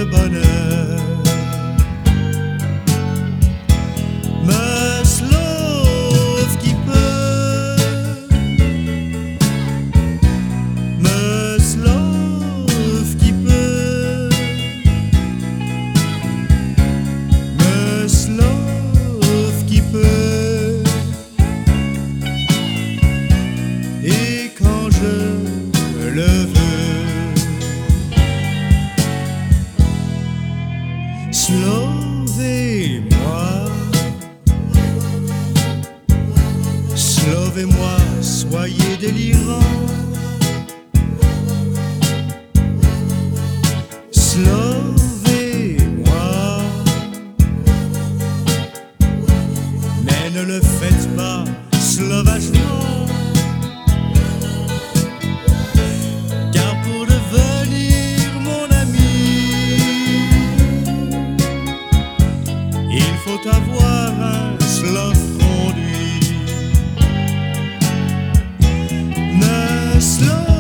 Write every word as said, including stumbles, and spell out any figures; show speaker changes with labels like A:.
A: de bonheur. Me slove qui peut, me slove qui peut, me slove qui peut. Et quand je le veux, Slovez-moi, Slovez-moi, soyez délirant. Slovez-moi, mais ne le faites pas sauvagement, car pour devenir mon ami, il faut avoir un slov conduit. Ne slov